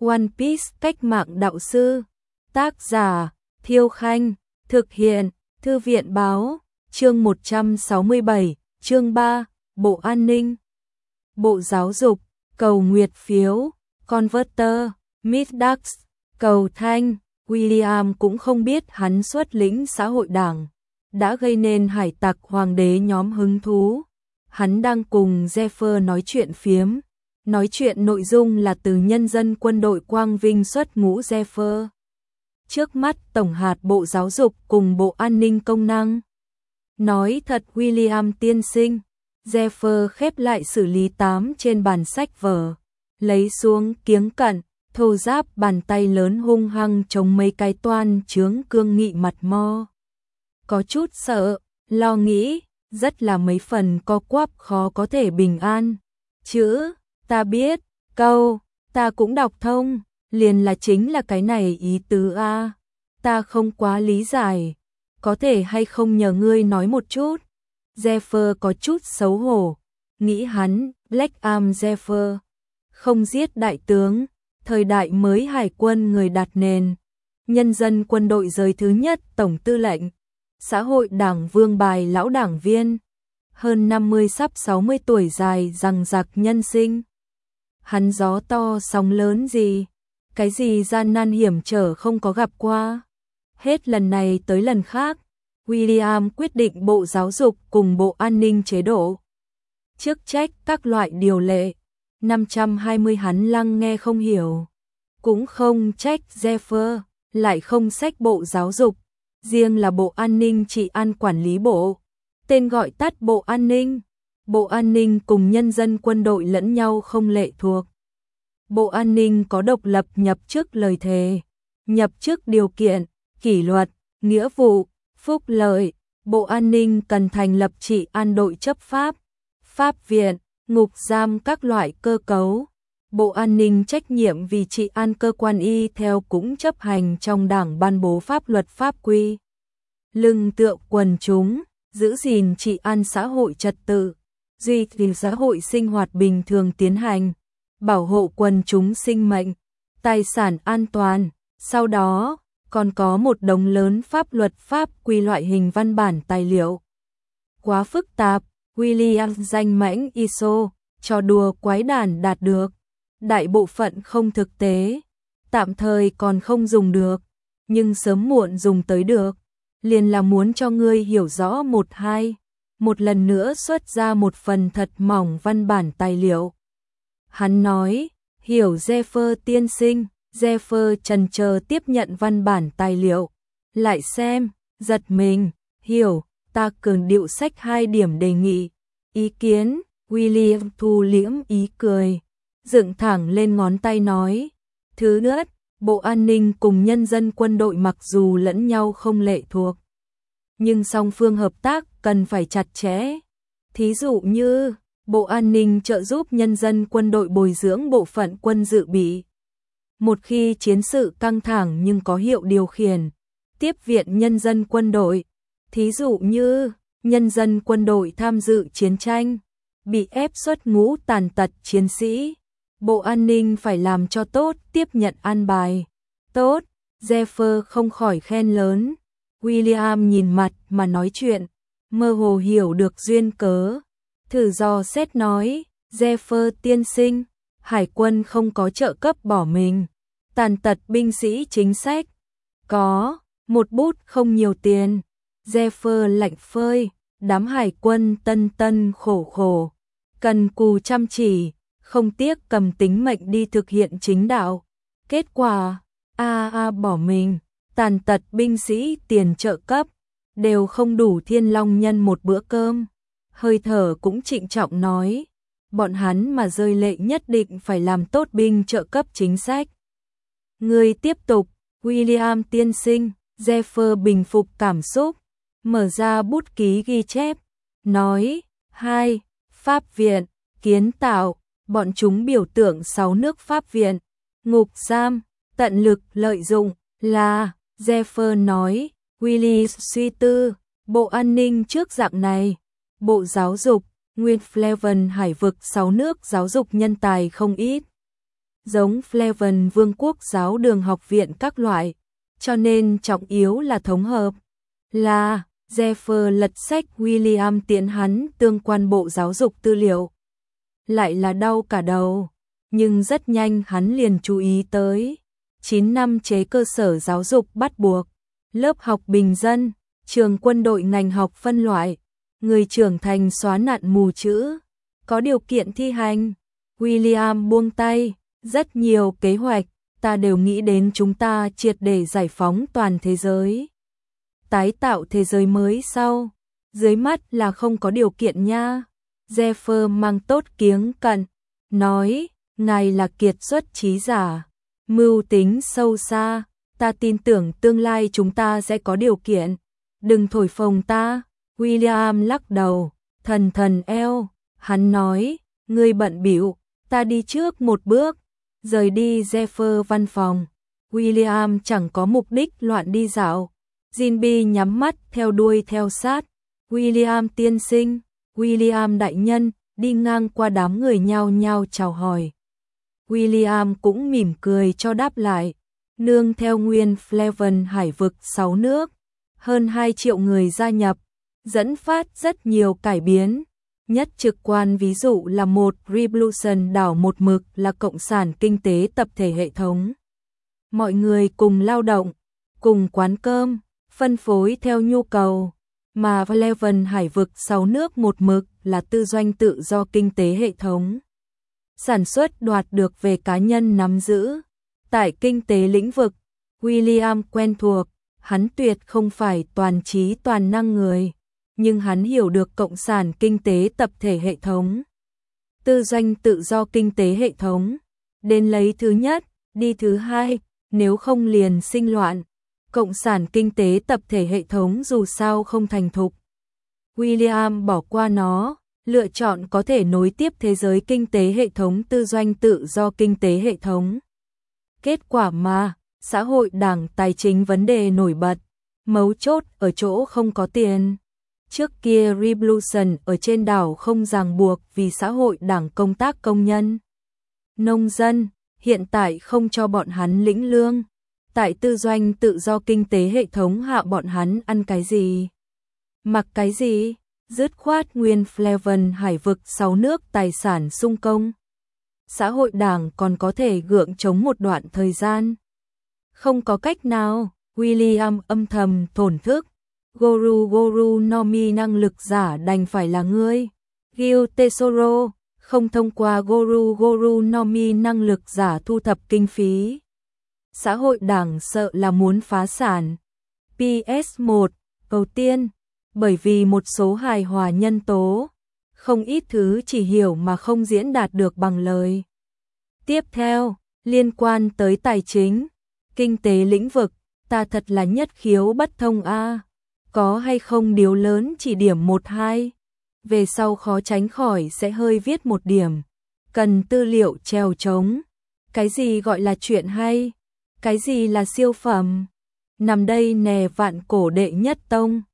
One Piece cách mạng đạo sư. Tác giả Thiêu Khanh. Thực hiện Thư viện báo. Chương 167, chương 3, Bộ An ninh. Bộ Giáo dục, cầu nguyệt phiếu, Converter, Midax, cầu thanh. William cũng không biết hắn xuất lĩnh xã hội đảng đã gây nên hải tặc hoàng đế nhóm hứng thú. Hắn đang cùng Zephyr nói chuyện phiếm. Nói chuyện nội dung là từ nhân dân quân đội Quang Vinh xuất ngũ Zephyr. Trước mắt Tổng hạt Bộ Giáo dục cùng Bộ An ninh công năng. Nói thật William tiên sinh. Zephyr khép lại xử lý 8 trên bàn sách vở. Lấy xuống kiếng cận, thô ráp bàn tay lớn hung hăng chống mấy cái toan chướng cương nghị mặt mo. Có chút sợ, lo nghĩ, rất là mấy phần co quắp khó có thể bình an. Chữ, ta biết, câu, ta cũng đọc thông, liền là chính là cái này ý tứ a. Ta không quá lý giải, có thể hay không nhờ ngươi nói một chút. Zephyr có chút xấu hổ, nghĩ hắn, Black Arm Zephyr, không giết đại tướng, thời đại mới hải quân người đặt nền, nhân dân quân đội giới thứ nhất tổng tư lệnh, xã hội đảng vương bài lão đảng viên, hơn 50 sắp 60 tuổi dài rằng giặc nhân sinh. Hắn gió to sóng lớn gì, cái gì gian nan hiểm trở không có gặp qua. Hết lần này tới lần khác, William quyết định Bộ Giáo dục cùng Bộ An ninh chế độ. Chức trách các loại điều lệ, 520 hắn lăng nghe không hiểu. Cũng không trách Zephyr, lại không xách Bộ Giáo dục, riêng là Bộ An ninh trị an quản lý bộ. Tên gọi tắt Bộ An ninh. Bộ An ninh cùng nhân dân quân đội lẫn nhau không lệ thuộc. Bộ An ninh có độc lập nhập chức lời thề, nhập chức điều kiện, kỷ luật, nghĩa vụ, phúc lợi. Bộ An ninh cần thành lập trị an đội chấp pháp, pháp viện, ngục giam các loại cơ cấu. Bộ An ninh trách nhiệm vì trị an cơ quan y theo cũng chấp hành trong đảng ban bố pháp luật pháp quy. Lưng tựa quần chúng, giữ gìn trị an xã hội trật tự, duy trì xã hội sinh hoạt bình thường tiến hành, bảo hộ quần chúng sinh mệnh, tài sản an toàn. Sau đó, còn có một đống lớn pháp luật pháp quy loại hình văn bản tài liệu. Quá phức tạp, William danh mãnh ISO, trò đùa quái đản đạt được. Đại bộ phận không thực tế, tạm thời còn không dùng được, nhưng sớm muộn dùng tới được. Liền là muốn cho ngươi hiểu rõ một hai, một lần nữa xuất ra một phần thật mỏng văn bản tài liệu. Hắn nói, hiểu Zephyr tiên sinh. Zephyr chần chờ tiếp nhận văn bản tài liệu, lại xem, giật mình, hiểu, ta cường điệu sách 2 điểm đề nghị, ý kiến. William thu liễm ý cười, dựng thẳng lên ngón tay nói, thứ nhất, Bộ An ninh cùng nhân dân quân đội mặc dù lẫn nhau không lệ thuộc, nhưng song phương hợp tác cần phải chặt chẽ. Thí dụ như, Bộ An ninh trợ giúp nhân dân quân đội bồi dưỡng bộ phận quân dự bị. Một khi chiến sự căng thẳng nhưng có hiệu điều khiển, tiếp viện nhân dân quân đội. Thí dụ như, nhân dân quân đội tham dự chiến tranh, bị ép xuất ngũ tàn tật chiến sĩ. Bộ An ninh phải làm cho tốt, tiếp nhận an bài. Tốt, Zephyr không khỏi khen lớn. William nhìn mặt mà nói chuyện, mơ hồ hiểu được duyên cớ. Thử dò xét nói, Zephyr tiên sinh, hải quân không có trợ cấp bỏ mình. Tàn tật binh sĩ chính sách. Có, một bút không nhiều tiền. Zephyr lạnh phơi, đám hải quân tân tân khổ khổ. Cần cù chăm chỉ, không tiếc cầm tính mệnh đi thực hiện chính đạo. Kết quả, bỏ mình, tàn tật binh sĩ tiền trợ cấp, đều không đủ Thiên Long nhân một bữa cơm. Hơi thở cũng trịnh trọng nói, bọn hắn mà rơi lệ nhất định phải làm tốt binh trợ cấp chính sách. Người tiếp tục, William tiên sinh. Zephyr bình phục cảm xúc, mở ra bút ký ghi chép, nói, 2. Pháp viện, kiến tạo, bọn chúng biểu tượng 6 nước pháp viện, ngục giam, tận lực lợi dụng, là, Zephyr nói. Willy suy tư, Bộ An ninh trước dạng này, Bộ Giáo dục, Nguyên Fleven hải vực 6 nước giáo dục nhân tài không ít. giống Fleven Vương quốc giáo đường học viện các loại, cho nên trọng yếu là thống hợp. Là, Jeffer lật sách William tiễn hắn tương quan bộ giáo dục tư liệu. Lại là đau cả đầu, nhưng rất nhanh hắn liền chú ý tới. 9 năm chế cơ sở giáo dục bắt buộc, lớp học bình dân, trường quân đội ngành học phân loại, người trưởng thành xóa nạn mù chữ, có điều kiện thi hành. William buông tay, rất nhiều kế hoạch, ta đều nghĩ đến chúng ta triệt để giải phóng toàn thế giới. Tái tạo thế giới mới sau, dưới mắt là không có điều kiện nha. Jeffer mang tốt kiếng cận, nói, ngài là kiệt xuất trí giả, mưu tính sâu xa, ta tin tưởng tương lai chúng ta sẽ có điều kiện. Đừng thổi phồng ta. William lắc đầu, thần eo, hắn nói, ngươi bận bịu, ta đi trước một bước, rời đi Jeffer văn phòng. William chẳng có mục đích loạn đi dạo. Jinby nhắm mắt theo đuôi theo sát. William tiên sinh, William đại nhân, đi ngang qua đám người nhao nhao chào hỏi. William cũng mỉm cười cho đáp lại. Nương theo nguyên Fleven hải vực 6 nước, hơn 2 triệu người gia nhập, dẫn phát rất nhiều cải biến. Nhất trực quan ví dụ là một Revolution đảo một mực là cộng sản kinh tế tập thể hệ thống. Mọi người cùng lao động, cùng quán cơm, phân phối theo nhu cầu, mà Fleven hải vực 6 nước một mực là tư doanh tự do kinh tế hệ thống. Sản xuất đoạt được về cá nhân nắm giữ. Tại kinh tế lĩnh vực, William quen thuộc, hắn tuyệt không phải toàn trí toàn năng người, nhưng hắn hiểu được cộng sản kinh tế tập thể hệ thống. Tư doanh tự do kinh tế hệ thống, đến lấy thứ nhất, đi thứ hai, nếu không liền sinh loạn. Cộng sản kinh tế tập thể hệ thống dù sao không thành thục. William bỏ qua nó, lựa chọn có thể nối tiếp thế giới kinh tế hệ thống tư doanh tự do kinh tế hệ thống. Kết quả mà, xã hội đảng tài chính vấn đề nổi bật, mấu chốt ở chỗ không có tiền. Trước kia Revolution ở trên đảo không ràng buộc vì xã hội đảng công tác công nhân, nông dân, hiện tại không cho bọn hắn lĩnh lương. Tại tư doanh tự do kinh tế hệ thống hạ bọn hắn ăn cái gì, mặc cái gì, dứt khoát nguyên Fleven hải vực 6 nước tài sản sung công. Xã hội đảng còn có thể gượng chống một đoạn thời gian. Không có cách nào, William âm thầm thổn thức. Goru Nomi năng lực giả đành phải là ngươi. Gil Tesoro, không thông qua Goru Nomi năng lực giả thu thập kinh phí. Xã hội đảng sợ là muốn phá sản. PS1, đầu tiên, bởi vì một số hài hòa nhân tố, không ít thứ chỉ hiểu mà không diễn đạt được bằng lời. Tiếp theo, liên quan tới tài chính, kinh tế lĩnh vực, ta thật là nhất khiếu bất thông a. Có hay không điều lớn chỉ điểm 1-2, về sau khó tránh khỏi sẽ hơi viết một điểm. Cần tư liệu trèo trống. Cái gì gọi là chuyện hay? Cái gì là siêu phẩm? Nằm đây nè vạn cổ đệ nhất tông.